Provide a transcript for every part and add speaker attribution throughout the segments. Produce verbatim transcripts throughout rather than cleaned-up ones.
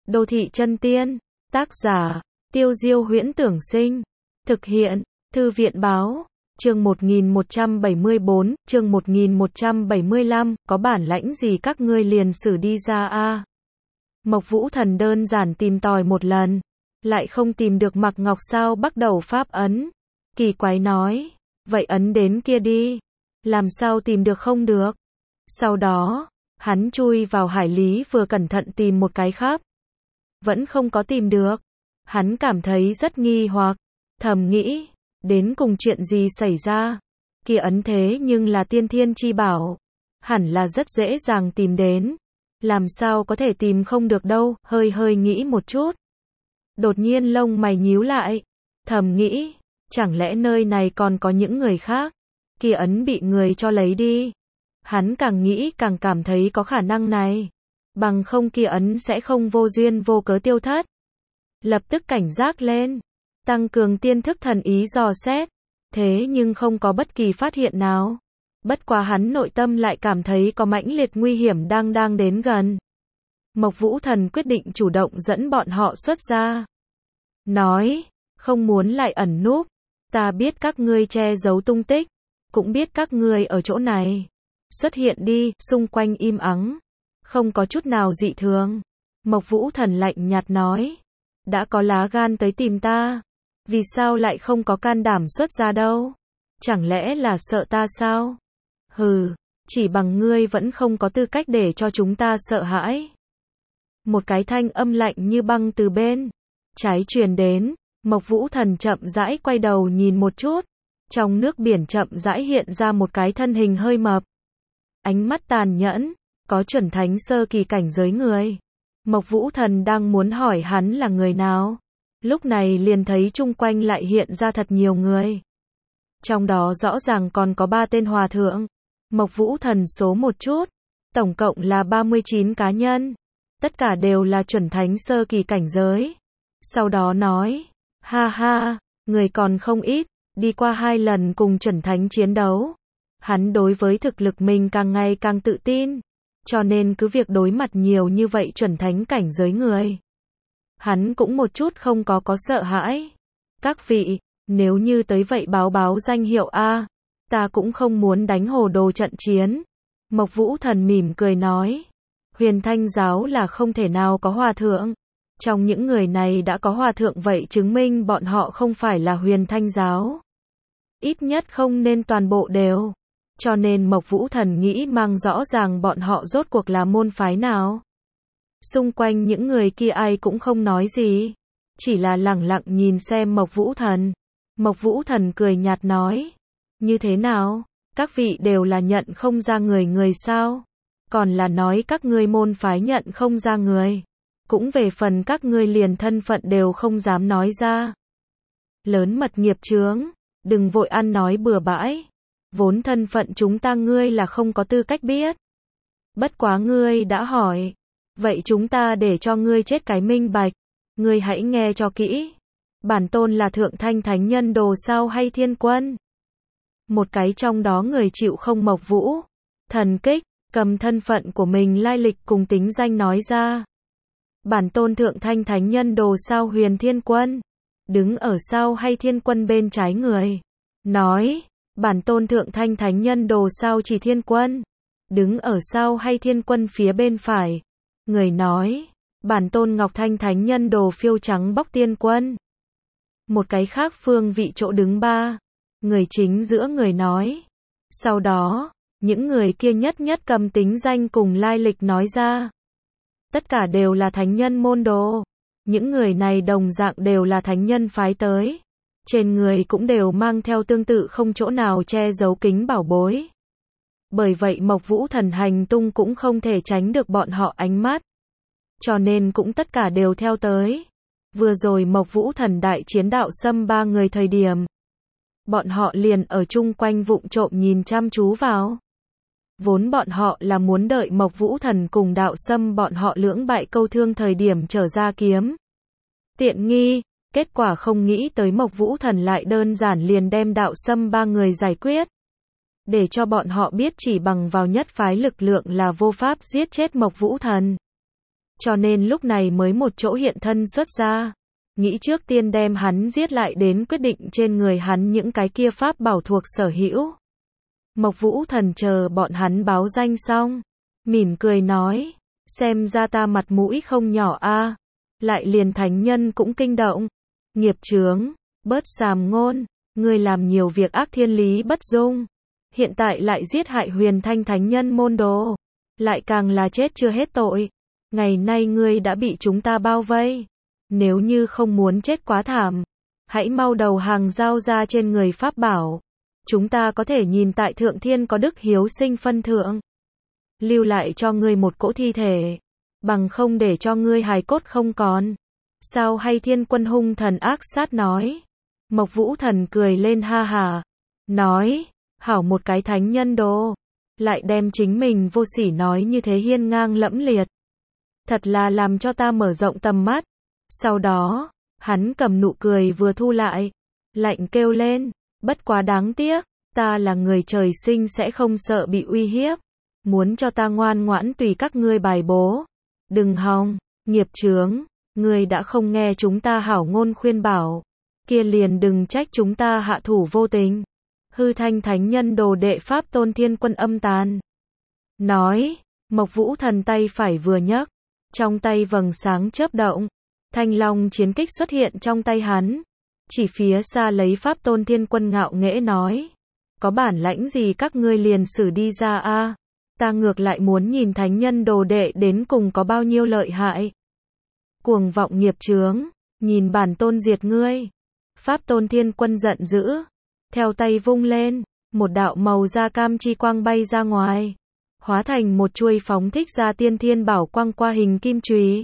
Speaker 1: Đô thị chân tiên. Tác giả, Tiêu Diêu Huyễn Tưởng Sinh. Thực hiện, Thư viện Báo. Chương một nghìn một trăm bảy mươi bốn, chương một nghìn một trăm bảy mươi lăm, có bản lãnh gì các ngươi liền xử đi ra a. Mộc Vũ Thần đơn giản tìm tòi một lần, lại không tìm được Mạc Ngọc Sao bắt đầu pháp ấn. Kỳ quái nói, vậy ấn đến kia đi. Làm sao tìm được không được? Sau đó, hắn chui vào hải lý vừa cẩn thận tìm một cái khắp. Vẫn không có tìm được. Hắn cảm thấy rất nghi hoặc, thầm nghĩ, đến cùng chuyện gì xảy ra? Kia ấn thế nhưng là tiên thiên chi bảo, hẳn là rất dễ dàng tìm đến. Làm sao có thể tìm không được đâu, hơi hơi nghĩ một chút. Đột nhiên lông mày nhíu lại, thầm nghĩ, chẳng lẽ nơi này còn có những người khác? Kia ấn bị người cho lấy đi. Hắn càng nghĩ càng cảm thấy có khả năng này. Bằng không kia ấn sẽ không vô duyên vô cớ tiêu thất. Lập tức cảnh giác lên, tăng cường tiên thức thần ý dò xét. Thế nhưng không có bất kỳ phát hiện nào. Bất quá hắn nội tâm lại cảm thấy có mãnh liệt nguy hiểm đang đang đến gần. Mộc Vũ Thần quyết định chủ động dẫn bọn họ xuất ra. Nói, không muốn lại ẩn núp. Ta biết các ngươi che giấu tung tích, cũng biết các ngươi ở chỗ này. Xuất hiện đi, xung quanh im ắng. Không có chút nào dị thường. Mộc Vũ Thần lạnh nhạt nói. Đã có lá gan tới tìm ta, vì sao lại không có can đảm xuất ra đâu? Chẳng lẽ là sợ ta sao? Hừ, chỉ bằng ngươi vẫn không có tư cách để cho chúng ta sợ hãi. Một cái thanh âm lạnh như băng từ bên trái truyền đến. Mộc Vũ Thần chậm rãi quay đầu nhìn một chút. Trong nước biển chậm rãi hiện ra một cái thân hình hơi mập. Ánh mắt tàn nhẫn, có chuẩn thánh sơ kỳ cảnh giới người. Mộc Vũ Thần đang muốn hỏi hắn là người nào. Lúc này liền thấy chung quanh lại hiện ra thật nhiều người. Trong đó rõ ràng còn có ba tên hòa thượng. Mộc Vũ Thần số một chút. Tổng cộng là ba mươi chín cá nhân. Tất cả đều là chuẩn thánh sơ kỳ cảnh giới. Sau đó nói, ha ha, người còn không ít. Đi qua hai lần cùng chuẩn thánh chiến đấu. Hắn đối với thực lực mình càng ngày càng tự tin. Cho nên cứ việc đối mặt nhiều như vậy chuẩn thánh cảnh giới người. Hắn cũng một chút không có có sợ hãi. Các vị, nếu như tới vậy báo báo danh hiệu A, ta cũng không muốn đánh hồ đồ trận chiến. Mộc Vũ Thần mỉm cười nói. Huyền Thanh giáo là không thể nào có hòa thượng. Trong những người này đã có hòa thượng vậy chứng minh bọn họ không phải là Huyền Thanh giáo. Ít nhất không nên toàn bộ đều. Cho nên Mộc Vũ Thần nghĩ mang rõ ràng bọn họ rốt cuộc là môn phái nào. Xung quanh những người kia ai cũng không nói gì. Chỉ là lẳng lặng nhìn xem Mộc Vũ Thần. Mộc Vũ Thần cười nhạt nói. Như thế nào? Các vị đều là nhận không ra người người sao? Còn là nói các ngươi môn phái nhận không ra người. Cũng về phần các ngươi liền thân phận đều không dám nói ra. Lớn mật nghiệp chướng. Đừng vội ăn nói bừa bãi. Vốn thân phận chúng ta ngươi là không có tư cách biết. Bất quá ngươi đã hỏi. Vậy chúng ta để cho ngươi chết cái minh bạch. Ngươi hãy nghe cho kỹ. Bản tôn là Thượng Thanh Thánh Nhân Đồ Sao hay Thiên Quân? Một cái trong đó người chịu không Mộc Vũ Thần kích, cầm thân phận của mình lai lịch cùng tính danh nói ra. Bản tôn Thượng Thanh Thánh Nhân Đồ Sao Huyền Thiên Quân. Đứng ở Sao hay Thiên Quân bên trái người. Nói. Bản tôn Thượng Thanh Thánh Nhân Đồ Sao Chỉ Thiên Quân. Đứng ở Sao hay Thiên Quân phía bên phải. Người nói. Bản tôn Ngọc Thanh Thánh Nhân Đồ Phiêu Trắng Bóc Tiên Quân. Một cái khác phương vị chỗ đứng ba. Người chính giữa người nói. Sau đó, những người kia nhất nhất cầm tính danh cùng lai lịch nói ra. Tất cả đều là thánh nhân môn đồ. Những người này đồng dạng đều là thánh nhân phái tới. Trên người cũng đều mang theo tương tự không chỗ nào che giấu kính bảo bối. Bởi vậy Mộc Vũ Thần hành tung cũng không thể tránh được bọn họ ánh mắt. Cho nên cũng tất cả đều theo tới. Vừa rồi Mộc Vũ Thần đại chiến đạo xâm ba người thời điểm. Bọn họ liền ở chung quanh vụng trộm nhìn chăm chú vào. Vốn bọn họ là muốn đợi Mộc Vũ Thần cùng đạo xâm bọn họ lưỡng bại câu thương thời điểm trở ra kiếm tiện nghi. Kết quả không nghĩ tới Mộc Vũ Thần lại đơn giản liền đem đạo xâm ba người giải quyết. Để cho bọn họ biết chỉ bằng vào nhất phái lực lượng là vô pháp giết chết Mộc Vũ Thần. cho nên lúc này mới một chỗ hiện thân xuất ra. Nghĩ trước tiên đem hắn giết lại đến quyết định trên người hắn những cái kia pháp bảo thuộc sở hữu. Mộc Vũ Thần chờ bọn hắn báo danh xong, mỉm cười nói, xem ra ta mặt mũi không nhỏ a, lại liền thánh nhân cũng kinh động. Nghiệp chướng, bớt sàm ngôn, ngươi làm nhiều việc ác thiên lý bất dung, hiện tại lại giết hại Huyền Thanh thánh nhân môn đồ, lại càng là chết chưa hết tội. Ngày nay ngươi đã bị chúng ta bao vây, nếu như không muốn chết quá thảm, hãy mau đầu hàng giao ra trên người pháp bảo. Chúng ta có thể nhìn tại Thượng Thiên có đức hiếu sinh phân thượng, lưu lại cho ngươi một cỗ thi thể, bằng không để cho ngươi hài cốt không còn. Sao hay? Thiên Quân hung thần ác sát nói. Mộc Vũ Thần cười lên ha hà, nói, hảo một cái thánh nhân đồ, lại đem chính mình vô sỉ nói như thế hiên ngang lẫm liệt. Thật là làm cho ta mở rộng tầm mắt. Sau đó, hắn cầm nụ cười vừa thu lại, lạnh kêu lên, bất quá đáng tiếc, ta là người trời sinh sẽ không sợ bị uy hiếp, muốn cho ta ngoan ngoãn tùy các ngươi bài bố. Đừng hòng, nghiệp chướng, ngươi đã không nghe chúng ta hảo ngôn khuyên bảo, kia liền đừng trách chúng ta hạ thủ vô tình. Hư Thanh thánh nhân đồ đệ Pháp Tôn Thiên Quân âm tàn nói. Mộc Vũ Thần tay phải vừa nhấc, trong tay vầng sáng chớp động, Thanh Long chiến kích xuất hiện trong tay hắn. Chỉ phía xa lấy Pháp Tôn Thiên Quân ngạo nghễ nói, có bản lãnh gì các ngươi liền xử đi ra a, ta ngược lại muốn nhìn thánh nhân đồ đệ đến cùng có bao nhiêu lợi hại. Cuồng vọng nghiệp chướng, nhìn bản tôn diệt ngươi. Pháp Tôn Thiên Quân giận dữ, theo tay vung lên, một đạo màu da cam chi quang bay ra ngoài, hóa thành một chuôi phóng thích ra tiên thiên bảo quang qua hình kim chùy,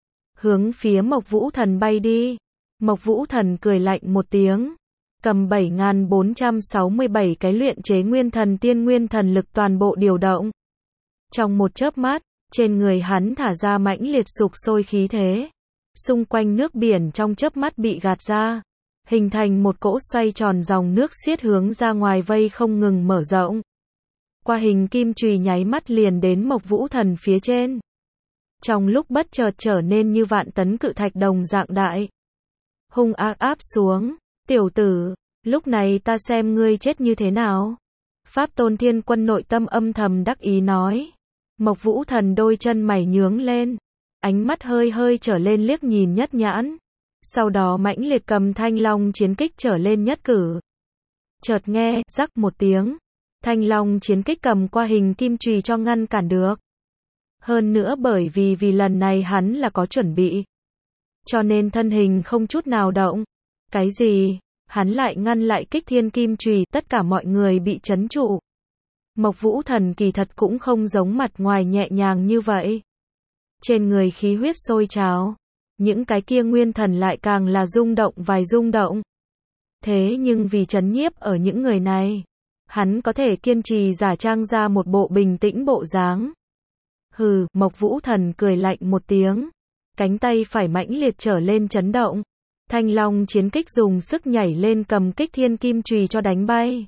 Speaker 1: hướng phía Mộc Vũ Thần bay đi. Mộc Vũ Thần cười lạnh một tiếng, cầm bảy nghìn bốn trăm sáu mươi bảy cái luyện chế nguyên thần tiên nguyên thần lực toàn bộ điều động. Trong một chớp mắt, trên người hắn thả ra mãnh liệt sục sôi khí thế, xung quanh nước biển trong chớp mắt bị gạt ra, hình thành một cỗ xoay tròn dòng nước xiết hướng ra ngoài vây không ngừng mở rộng. Qua hình kim chùy nháy mắt liền đến Mộc Vũ Thần phía trên. Trong lúc bất chợt trở nên như vạn tấn cự thạch đồng dạng đại. Hung ác áp xuống, tiểu tử, lúc này ta xem ngươi chết như thế nào. Pháp Tôn Thiên Quân nội tâm âm thầm đắc ý nói. Mộc Vũ Thần đôi chân mày nhướng lên, ánh mắt hơi hơi trở lên liếc nhìn nhất nhãn. Sau đó mãnh liệt cầm Thanh Long chiến kích trở lên nhất cử. Chợt nghe, rắc một tiếng, Thanh Long chiến kích cầm qua hình kim chùy cho ngăn cản được. Hơn nữa bởi vì vì lần này hắn là có chuẩn bị, cho nên thân hình không chút nào động. Cái gì? Hắn lại ngăn lại kích thiên kim chùy, tất cả mọi người bị chấn trụ. Mộc Vũ Thần kỳ thật cũng không giống mặt ngoài nhẹ nhàng như vậy. Trên người khí huyết sôi trào, những cái kia nguyên thần lại càng là rung động vài rung động. Thế nhưng vì trấn nhiếp ở những người này, hắn có thể kiên trì giả trang ra một bộ bình tĩnh bộ dáng. Hừ, Mộc Vũ Thần cười lạnh một tiếng, cánh tay phải mãnh liệt trở lên chấn động. Thanh Long chiến kích dùng sức nhảy lên cầm kích thiên kim chùy cho đánh bay.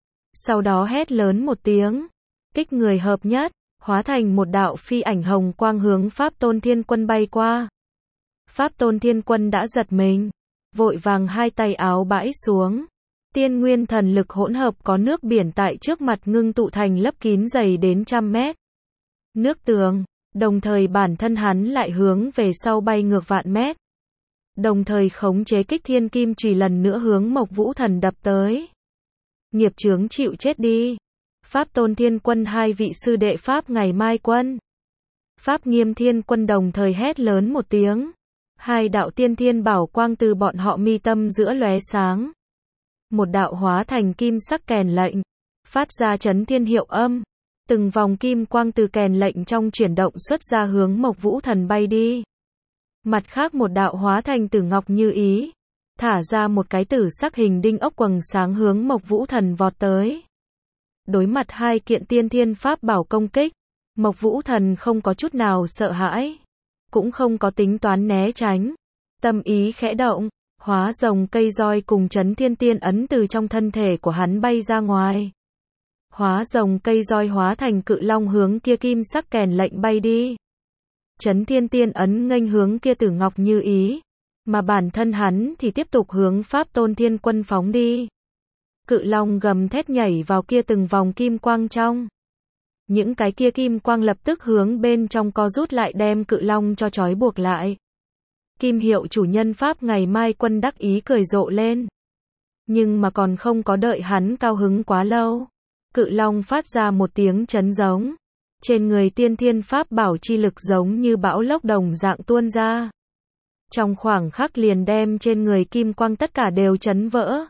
Speaker 1: Sau đó hét lớn một tiếng, kích người hợp nhất, hóa thành một đạo phi ảnh hồng quang hướng Pháp Tôn Thiên Quân bay qua. Pháp Tôn Thiên Quân đã giật mình, vội vàng hai tay áo bãi xuống. Tiên nguyên thần lực hỗn hợp có nước biển tại trước mặt ngưng tụ thành lấp kín dày đến trăm mét. Nước tường, đồng thời bản thân hắn lại hướng về sau bay ngược vạn mét. Đồng thời khống chế kích thiên kim chùy lần nữa hướng Mộc Vũ Thần đập tới. Nghiệp chướng chịu chết đi. Pháp Tôn Thiên Quân hai vị sư đệ Pháp Ngày Mai Quân, Pháp Nghiêm Thiên Quân đồng thời hét lớn một tiếng. Hai đạo tiên thiên bảo quang từ bọn họ mi tâm giữa lóe sáng. Một đạo hóa thành kim sắc kèn lệnh, phát ra chấn thiên hiệu âm. Từng vòng kim quang từ kèn lệnh trong chuyển động xuất ra hướng Mộc Vũ Thần bay đi. Mặt khác một đạo hóa thành tử ngọc như ý, thả ra một cái tử sắc hình đinh ốc quầng sáng hướng Mộc Vũ Thần vọt tới. Đối mặt hai kiện tiên thiên pháp bảo công kích, Mộc Vũ Thần không có chút nào sợ hãi, cũng không có tính toán né tránh. Tâm ý khẽ động, hóa rồng cây roi cùng chấn thiên tiên ấn từ trong thân thể của hắn bay ra ngoài. Hóa rồng cây roi hóa thành cự long hướng kia kim sắc kèn lệnh bay đi. Chấn Thiên Tiên ấn nghênh hướng kia Tử Ngọc Như Ý, mà bản thân hắn thì tiếp tục hướng Pháp Tôn Thiên Quân phóng đi. Cự long gầm thét nhảy vào kia từng vòng kim quang trong. Những cái kia kim quang lập tức hướng bên trong co rút lại đem cự long cho trói buộc lại. Kim Hiệu chủ nhân Pháp Ngày Mai Quân đắc ý cười rộ lên. Nhưng mà còn không có đợi hắn cao hứng quá lâu. Cự long phát ra một tiếng chấn giống. Trên người tiên thiên Pháp bảo chi lực giống như bão lốc đồng dạng tuôn ra. Trong khoảng khắc liền đem trên người kim quang tất cả đều chấn vỡ.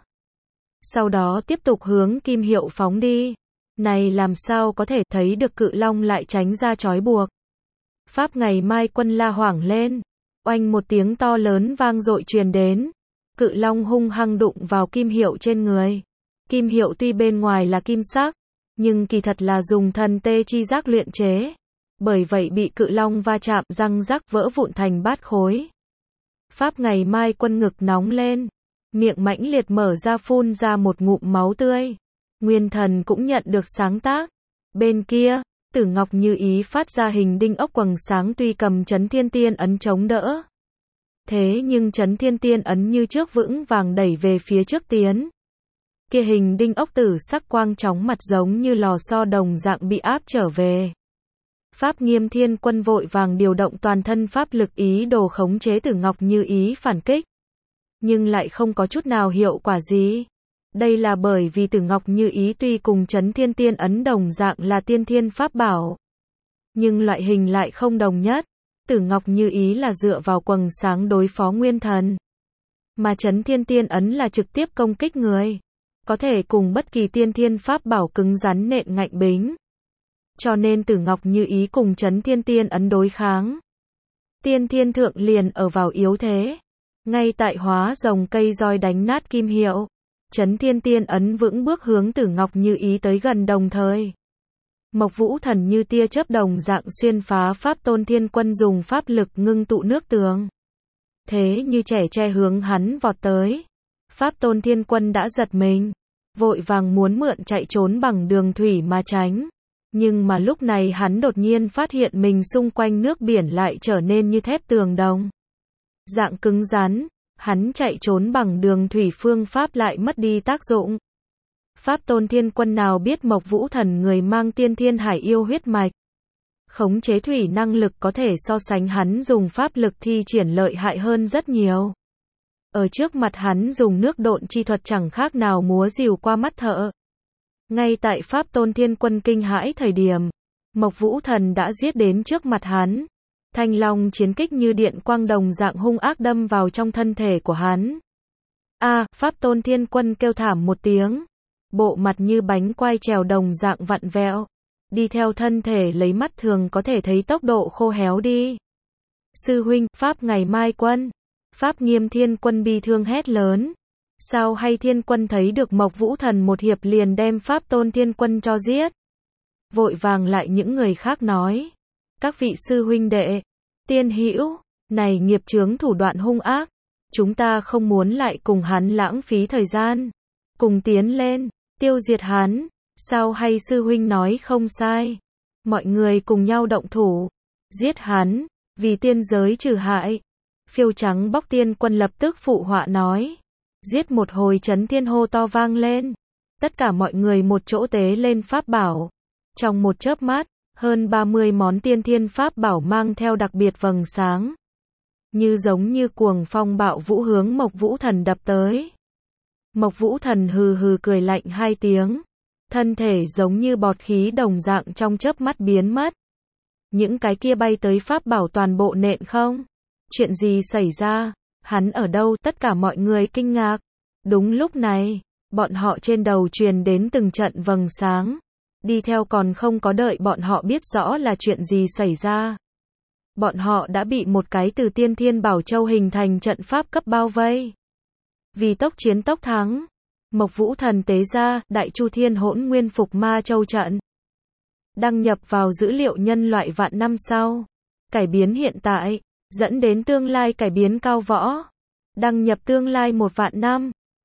Speaker 1: Sau đó tiếp tục hướng Kim Hiệu phóng đi. Này làm sao có thể thấy được cự long lại tránh ra trói buộc. Pháp Ngày Mai Quân la hoảng lên. Oanh một tiếng to lớn vang dội truyền đến. Cự long hung hăng đụng vào Kim Hiệu trên người. Kim Hiệu tuy bên ngoài là kim sắc, nhưng kỳ thật là dùng thần tê chi giác luyện chế. Bởi vậy bị cự long va chạm răng rắc vỡ vụn thành bát khối. Pháp Ngày Mai Quân ngực nóng lên. Miệng mãnh liệt mở ra phun ra một ngụm máu tươi. Nguyên Thần cũng nhận được sáng tác. Bên kia, Tử Ngọc Như Ý phát ra hình đinh ốc quầng sáng tuy cầm Chấn Thiên Tiên ấn chống đỡ. Thế nhưng Chấn Thiên Tiên ấn như trước vững vàng đẩy về phía trước tiến. Kia hình đinh ốc tử sắc quang chóng mặt giống như lò xo đồng dạng bị áp trở về. Pháp Nghiêm Thiên Quân vội vàng điều động toàn thân pháp lực ý đồ khống chế Tử Ngọc Như Ý phản kích. Nhưng lại không có chút nào hiệu quả gì. Đây là bởi vì Tử Ngọc Như Ý tuy cùng Chấn Thiên Tiên ấn đồng dạng là tiên thiên pháp bảo. Nhưng loại hình lại không đồng nhất. Tử Ngọc Như Ý là dựa vào quầng sáng đối phó Nguyên Thần. Mà Chấn Thiên Tiên ấn là trực tiếp công kích người. Có thể cùng bất kỳ tiên thiên pháp bảo cứng rắn nện ngạnh bính. Cho nên Tử Ngọc Như Ý cùng Chấn Thiên Tiên ấn đối kháng. Tiên thiên thượng liền ở vào yếu thế. Ngay tại hóa rồng cây roi đánh nát Kim Hiệu. Chấn Thiên Tiên ấn vững bước hướng Tử Ngọc Như Ý tới gần đồng thời. Mộc Vũ Thần như tia chớp đồng dạng xuyên phá Pháp Tôn Thiên Quân dùng pháp lực ngưng tụ nước tường. Thế như trẻ tre hướng hắn vọt tới. Pháp Tôn Thiên Quân đã giật mình. Vội vàng muốn mượn chạy trốn bằng đường thủy mà tránh. Nhưng mà lúc này hắn đột nhiên phát hiện mình xung quanh nước biển lại trở nên như thép tường đồng. Dạng cứng rắn, hắn chạy trốn bằng đường thủy phương pháp lại mất đi tác dụng. Pháp Tôn Thiên Quân nào biết Mộc Vũ Thần người mang tiên thiên hải yêu huyết mạch. Khống chế thủy năng lực có thể so sánh hắn dùng pháp lực thi triển lợi hại hơn rất nhiều. Ở trước mặt hắn dùng nước độn chi thuật chẳng khác nào múa rìu qua mắt thợ. Ngay tại Pháp Tôn Thiên Quân kinh hãi thời điểm, Mộc Vũ Thần đã giết đến trước mặt hắn. Thanh long chiến kích như điện quang đồng dạng hung ác đâm vào trong thân thể của hắn. A, Pháp Tôn Thiên Quân kêu thảm một tiếng. Bộ mặt như bánh quai trèo đồng dạng vặn vẹo. Đi theo thân thể lấy mắt thường có thể thấy tốc độ khô héo đi. Sư huynh, Pháp Ngày Mai Quân. Pháp Nghiêm Thiên Quân bi thương hét lớn. Sao hay Thiên Quân thấy được Mộc Vũ Thần một hiệp liền đem Pháp Tôn Thiên Quân cho giết. Vội vàng lại những người khác nói. Các vị sư huynh đệ, tiên hữu, này nghiệp chướng thủ đoạn hung ác. Chúng ta không muốn lại cùng hắn lãng phí thời gian. Cùng tiến lên, tiêu diệt hắn. Sao hay sư huynh nói không sai. Mọi người cùng nhau động thủ. Giết hắn, vì tiên giới trừ hại. Phiêu trắng bóc tiên quân lập tức phụ họa nói. Giết một hồi chấn thiên hô to vang lên. Tất cả mọi người một chỗ tế lên pháp bảo. Trong một chớp mắt, hơn ba mươi món tiên thiên pháp bảo mang theo đặc biệt vầng sáng. Như giống như cuồng phong bạo vũ hướng Mộc Vũ Thần đập tới. Mộc Vũ Thần hừ hừ cười lạnh hai tiếng. Thân thể giống như bọt khí đồng dạng trong chớp mắt biến mất. Những cái kia bay tới pháp bảo toàn bộ nện không. Chuyện gì xảy ra? Hắn ở đâu? Tất cả mọi người kinh ngạc. Đúng lúc này, bọn họ trên đầu truyền đến từng trận vầng sáng. Đi theo còn không có đợi bọn họ biết rõ là chuyện gì xảy ra. Bọn họ đã bị một cái từ tiên thiên bảo châu hình thành trận pháp cấp bao vây. Vì tốc chiến tốc thắng, Mộc Vũ Thần tế ra Đại Chu Thiên Hỗn Nguyên Phục Ma Châu trận. Đăng nhập vào dữ liệu nhân loại vạn năm sau. Cải biến hiện tại, dẫn đến tương lai cải biến cao võ. Đăng nhập tương lai một vạn năm.